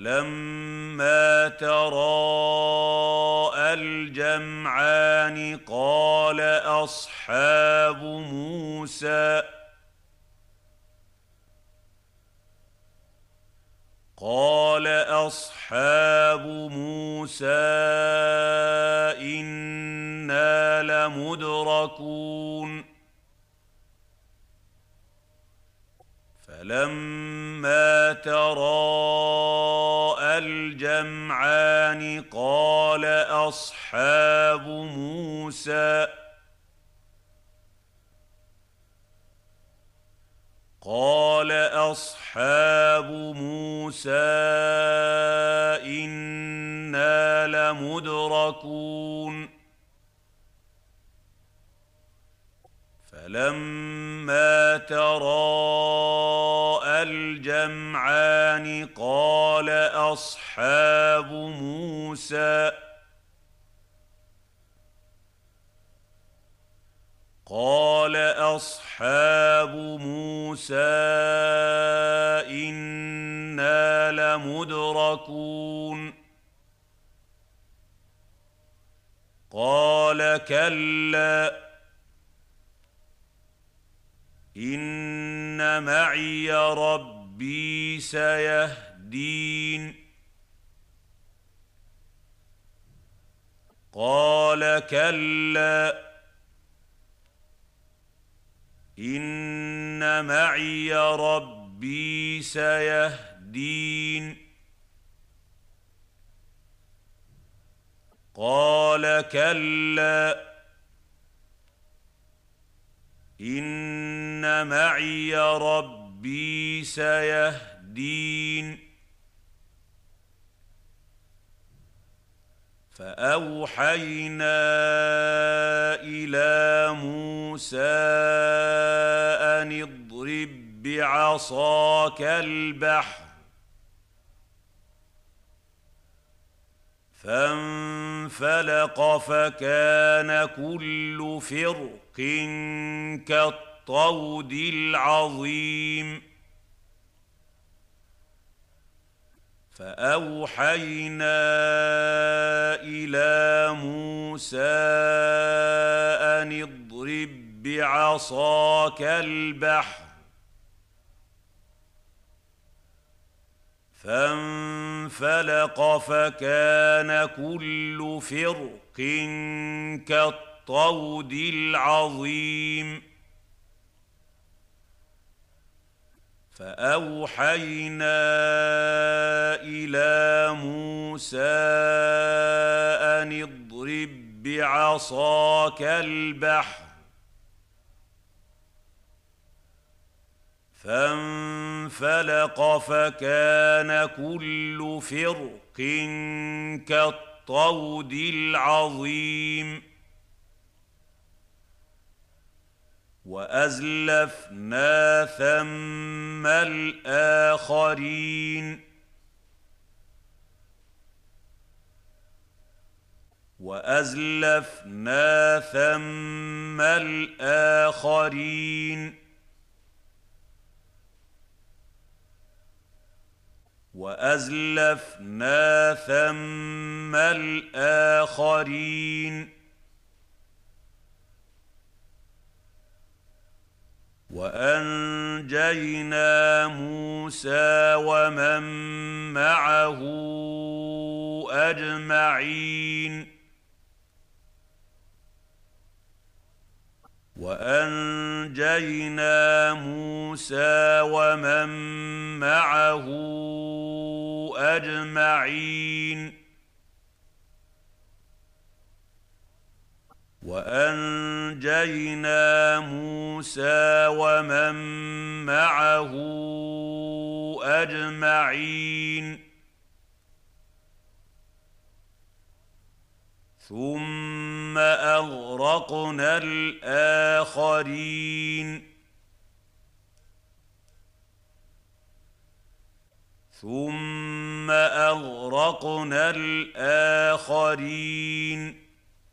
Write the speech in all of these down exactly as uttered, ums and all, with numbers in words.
فلما تراءى الجمعان قال أصحاب موسى قال أصحاب موسى إنا لمدركون فلما تراءى الجمعان قال أصحاب موسى قال أصحاب موسى إنا لمدركون فلما تراءى الجمعان قال أصحاب موسى قال أصحاب موسى إنا لمدركون قال كلا إن معي ربي سيهدين قال كلا إن معي ربي سيهدين قال كلا إن معي ربي سيهدين فأوحينا إلى موسى أن اضرب بعصاك البحر فانفلق فكان كل فرق كالطود العظيم فأوحينا إلى موسى أن اضرب بعصاك البحر فانفلق فكان كل فرق كالطود العظيم فأوحينا إلى موسى أن اضرب بعصاك البحر فانفلق فكان كل فرق كالطود العظيم وأزلفنا ثم الآخرين وأزلفنا ثم الآخرين وأزلفنا ثم الآخرين وأنجينا موسى ومن معه أجمعين وأنجينا موسى ومن معه أجمعين وأنجينا موسى ومن معه أجمعين ثم أغرقنا الآخرين ثم أغرقنا الآخرين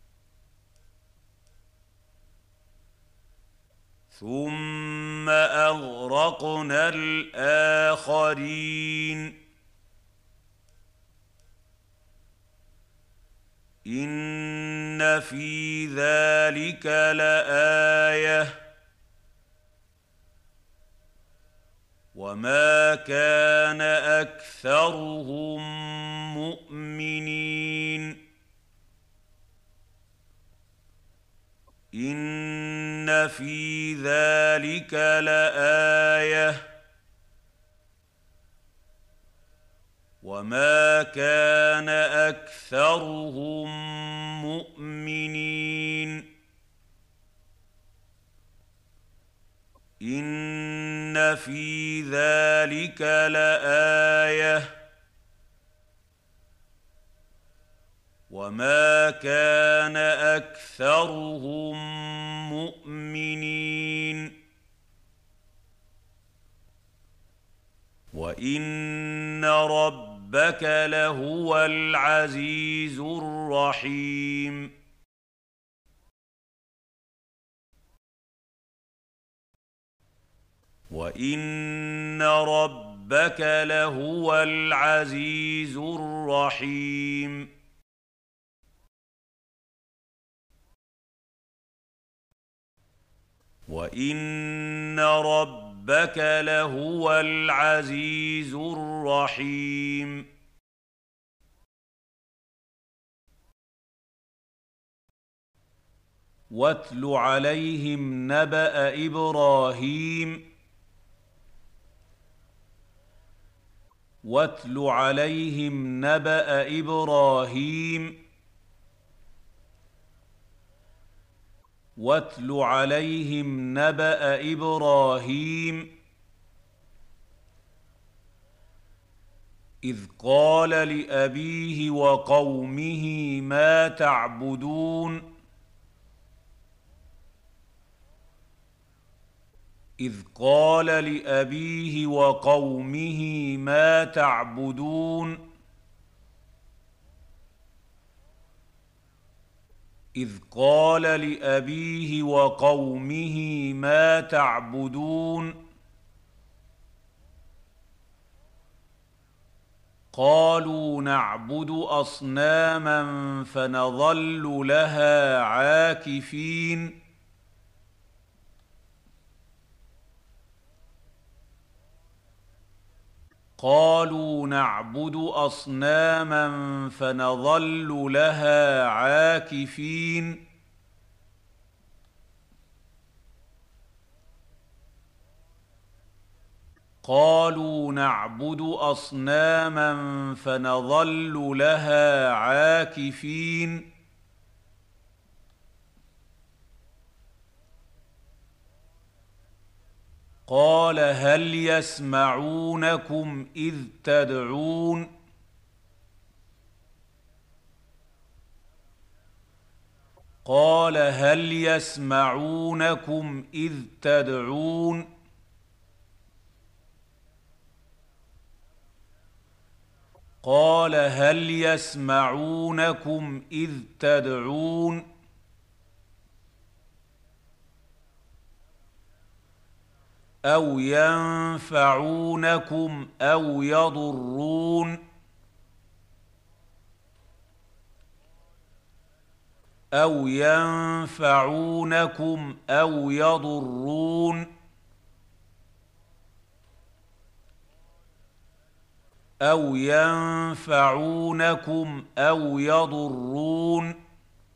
ثم أغرقنا الآخرين إن في ذلك لآية وما كان أكثرهم مؤمنين إن في ذلك لآية وما كان أكثرهم مؤمنين إن في ذلك لآية وما كان أكثرهم مؤمنين وإن ربك لهو العزيز الرحيم وإن ربك لهو العزيز الرحيم وإن ربك لهو العزيز الرحيم واتل عليهم نبأ إبراهيم واتل عليهم نبأ إبراهيم واتل عليهم نبأ إبراهيم إذ قال لأبيه وقومه ما تعبدون إذ قال لأبيه وقومه ما تعبدون إذ قال لأبيه وقومه ما تعبدون قالوا نعبد أصناما فنظل لها عاكفين قالوا نعبد أصناما فنظل لها عاكفين قالوا نعبد أصناما فنظل لها عاكفين قال هل يسمعونكم إذ تدعون قال هل يسمعونكم إذ تدعون قال هل يسمعونكم إذ تدعون أو ينفعونكم أو يضرون أو ينفعونكم أو يضرون أو ينفعونكم أو يضرون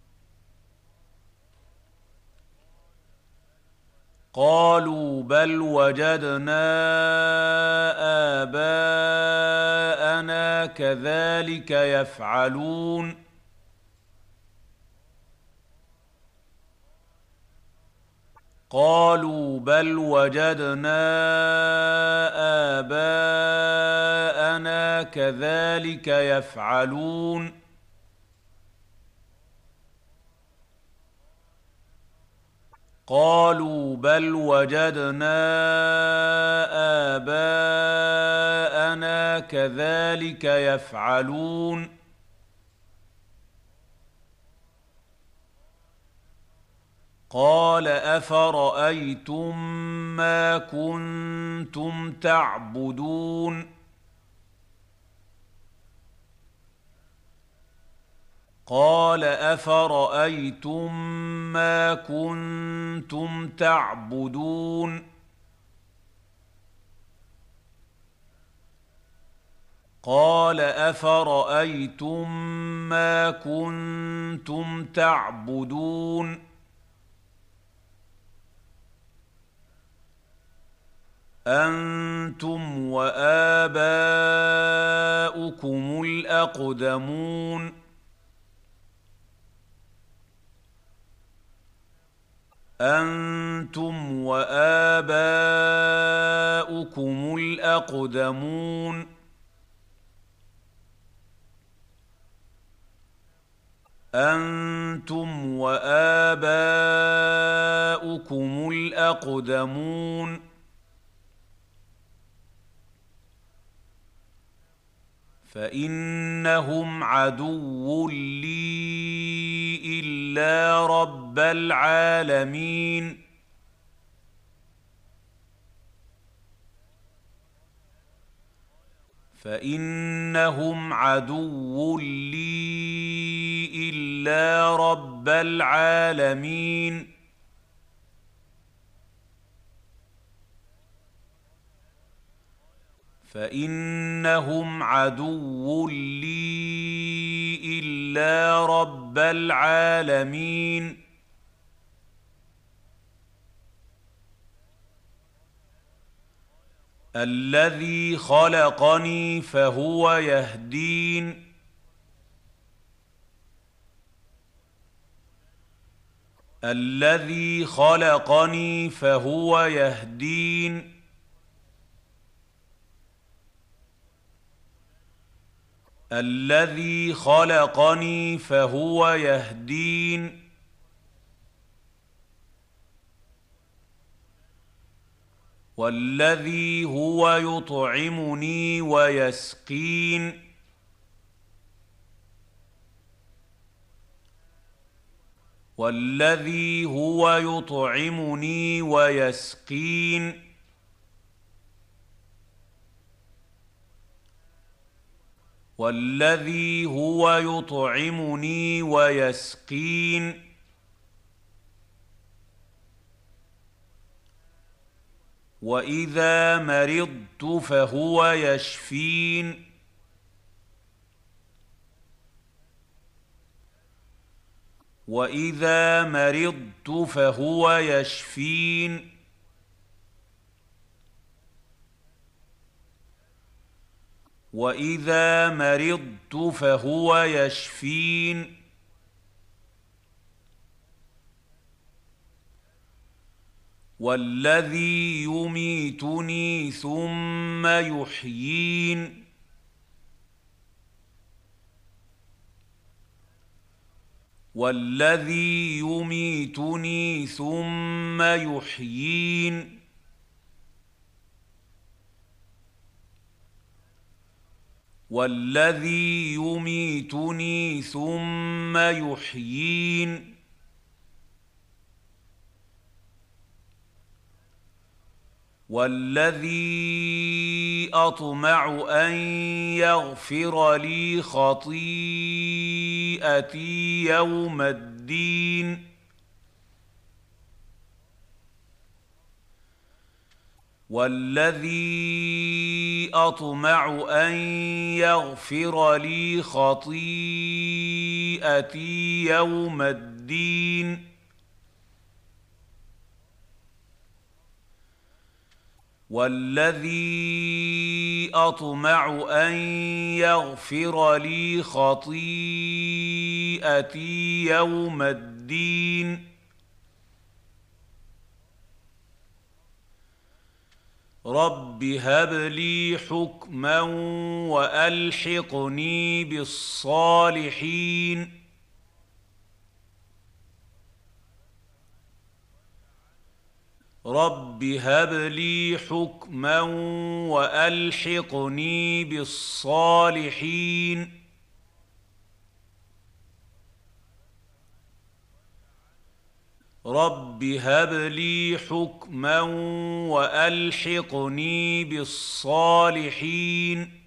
قالوا بل وجدنا آباءنا كذلك يفعلون قالوا بل وجدنا آباءنا كذلك يفعلون قالوا بل وجدنا آباءنا كذلك يفعلون قال أفرأيتم ما كنتم تعبدون قال أفرأيتم ما كنتم تعبدون قال أفرأيتم ما كنتم تعبدون أنتم وآباؤكم الأقدمون أنتم وآباؤكم الأقدمون أنتم وآباؤكم الأقدمون فإنهم عدو لي إلا رب العالمين فإنهم عدو لي إلا رب العالمين فإنهم عدو لي إلا رب العالمين الذي خلقني فهو يهدين الذي خلقني فهو يهدين الذي خلقني فهو يهدين والذي هو يطعمني ويسقين والذي هو يطعمني ويسقين والذي هو يطعمني ويسقين وإذا مرضت فهو يشفين وإذا مرضت فهو يشفين وإذا مرضت فهو يشفين والذي يميتني ثم يحيين والذي يميتني ثم يحيين والذي يميتني ثم يحيين والذي أطمع أن يغفر لي خطيئتي يوم الدين والذي أطمع أن يغفر لي خطيئتي يوم الدين والذي أطمع أن يغفر لي خطيئتي يوم الدين رب هب لي حكما وألحقني بالصالحين رب هب لي حكما وألحقني بالصالحين رب هب لي حكما وألحقني بالصالحين